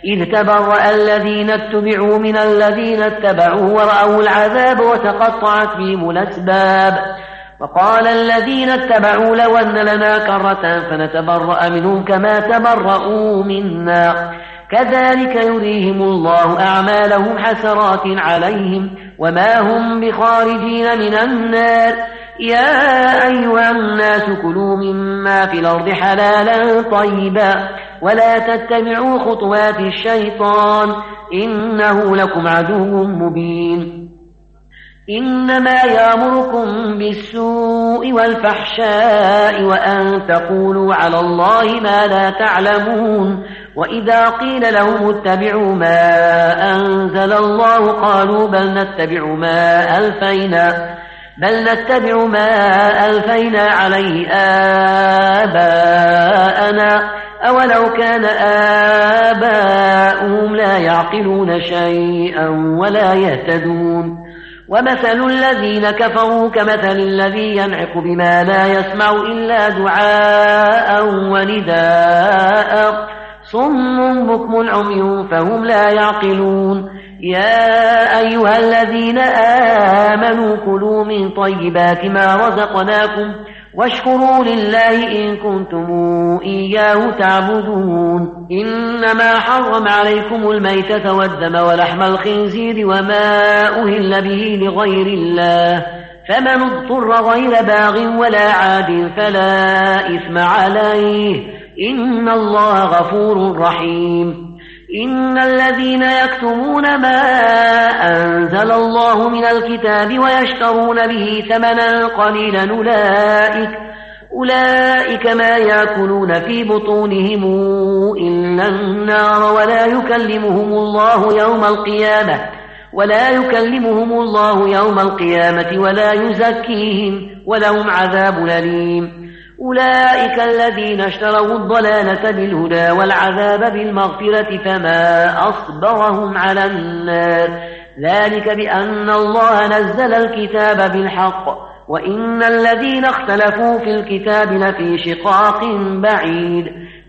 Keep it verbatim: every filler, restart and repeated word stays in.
إذ تبرأ الذين اتبعوا من الذين اتبعوا ورأوا العذاب وتقطعت بهم الأسباب وقال الذين اتبعوا لو أن لنا كرة فنتبرأ منهم كما تبرؤوا منا كذلك يريهم الله أعمالهم حسرات عليهم وما هم بخارجين من النار يا أيها الناس كلوا مما في الأرض حلالا طيبا ولا تتبعوا خطوات الشيطان إنه لكم عدو مبين إنما يأمركم بالسوء والفحشاء وأن تقولوا على الله ما لا تعلمون وإذا قيل لهم اتبعوا ما أنزل الله قالوا بل نتبع ما ألفينا بل نتبع ما ألفينا عليه آباءنا أولو كان آباؤهم لا يعقلون شيئا ولا يهتدون ومثل الذين كفروا كمثل الذي ينعق بما لا يسمع إلا دعاء ونداء صم بكم عمي فهم لا يعقلون يا أيها الذين آمنوا كلوا من طيبات ما رزقناكم واشكروا لله إن كنتم إياه تعبدون إنما حرم عليكم الميتة والدم ولحم الخنزير وما أهل به لغير الله فمن اضطر غير باغ ولا عاد فلا إثم عليه إن الله غفور رحيم إن الذين يكتمون ما أنزل الله من الكتاب ويشترون به ثمنا قليلا أولئك, أولئك ما يأكلون في بطونهم إلا النار ولا يكلمهم الله يوم القيامة ولا يكلمهم الله يوم القيامة ولا يزكيهم ولهم عذاب أليم أولئك الذين اشتروا الضلالة بالهدى والعذاب بالمغفرة فما أصبرهم على النار ذلك بأن الله نزل الكتاب بالحق وإن الذين اختلفوا في الكتاب لفي شقاق بعيد